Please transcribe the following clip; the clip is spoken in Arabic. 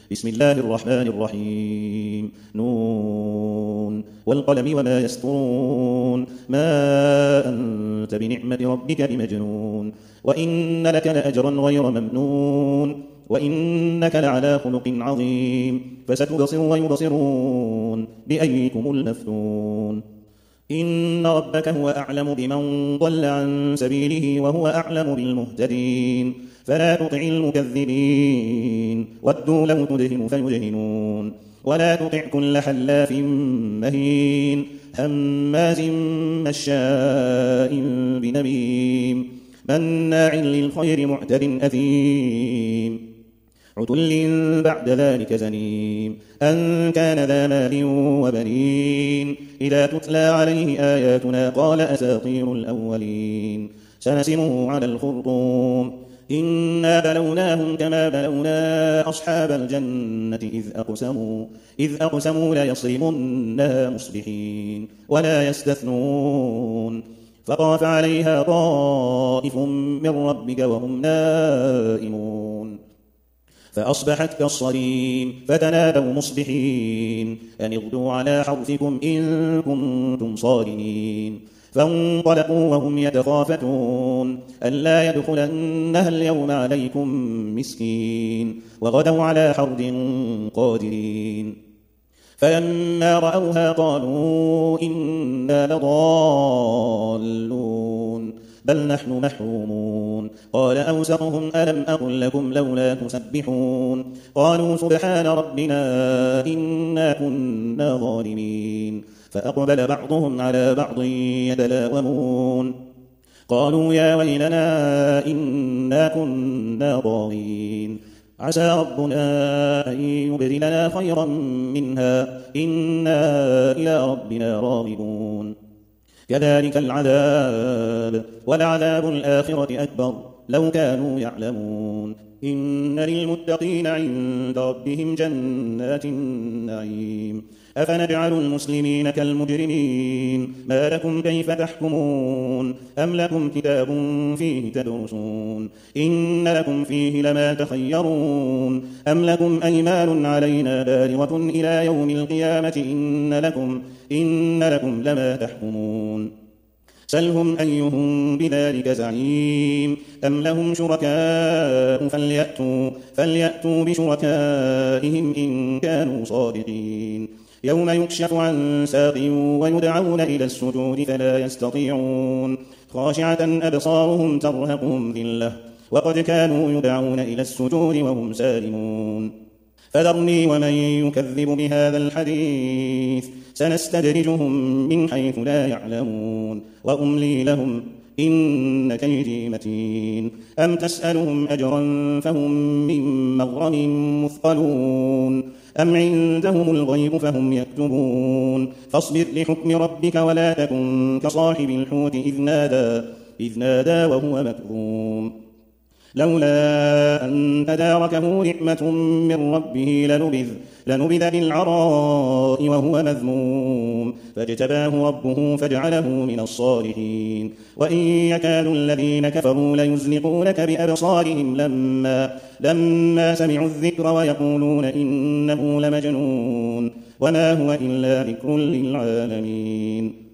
بسم الله الرحمن الرحيم نون والقلم وما يسطرون ما أنت بنعمة ربك بمجنون وإن لك لأجرا غير ممنون وإنك لعلى خلق عظيم فستبصر ويبصرون بأيكم المفتون إن ربك هو أعلم بمن ضل عن سبيله وهو أعلم بالمهتدين فلا تطع المكذبين ودوا لو تدهن فيدهنون ولا تطع كل حلاف مهين هماز مشاء بنميم مناع للخير معتد أثيم عتل بعد ذلك زنيم أن كان ذا مال وبنين إذا تتلى عليه آياتنا قال أساطير الأولين سنسمه على الخرطوم إنا بلوناهم كما بلونا أصحاب الجنة إذ أقسموا ليصرمنها مصبحين ولا يستثنون فطاف عليها طائف من ربك وهم نائمون فأصبحت كالصريم فتنادوا مصبحين أن اغدوا على حرثكم إن كنتم صارمين فانطلقوا وهم يتخافتون ألا يدخلنها اليوم عليكم مسكين وغدوا على حرد قادرين فلما رأوها قالوا إنا لضالون بل نحن محرومون قال أوسطهم ألم أقل لكم لولا تسبحون قالوا سبحان ربنا إنا كنا ظالمين فأقبل بعضهم على بعض يتلاومون قالوا يا ويلنا إنا كنا طاغين عسى ربنا أن يبدلنا خيرا منها إنا إلى ربنا راغبون كذلك العذاب ولعذاب الآخرة أكبر لو كانوا يعلمون إن للمتقين عند ربهم جنات النعيم أفنجعل المسلمين كالمجرمين ما لكم كيف تحكمون أم لكم كتاب فيه تدرسون إن لكم فيه لما تخيرون أم لكم أيمان علينا بالغة إلى يوم القيامة إن لكم لما تحكمون سلهم أيهم بذلك زعيم أم لهم شركاء فليأتوا بشركائهم إن كانوا صادقين يوم يكشف عن ساق ويدعون إلى السجود فلا يستطيعون خاشعة أبصارهم ترهقهم ذلة وقد كانوا يدعون إلى السجود وهم سالمون فذرني ومن يكذب بهذا الحديث سنستدرجهم من حيث لا يعلمون وأملي لهم إن كيدي متين أم تسألهم أجرا فهم من مغرم مثقلون أم عندهم الغيب فهم يكتبون فاصبر لحكم ربك ولا تكن كصاحب الحوت إذ نادى وهو مكظوم لولا أن تداركه نعمة من ربه لنبذ بالعراء وهو مذموم فاجتباه ربه فاجعله من الصالحين وإن يكاد الذين كفروا ليزلقونك بأبصارهم لما سمعوا الذكر ويقولون إنه لمجنون وما هو إلا ذكر للعالمين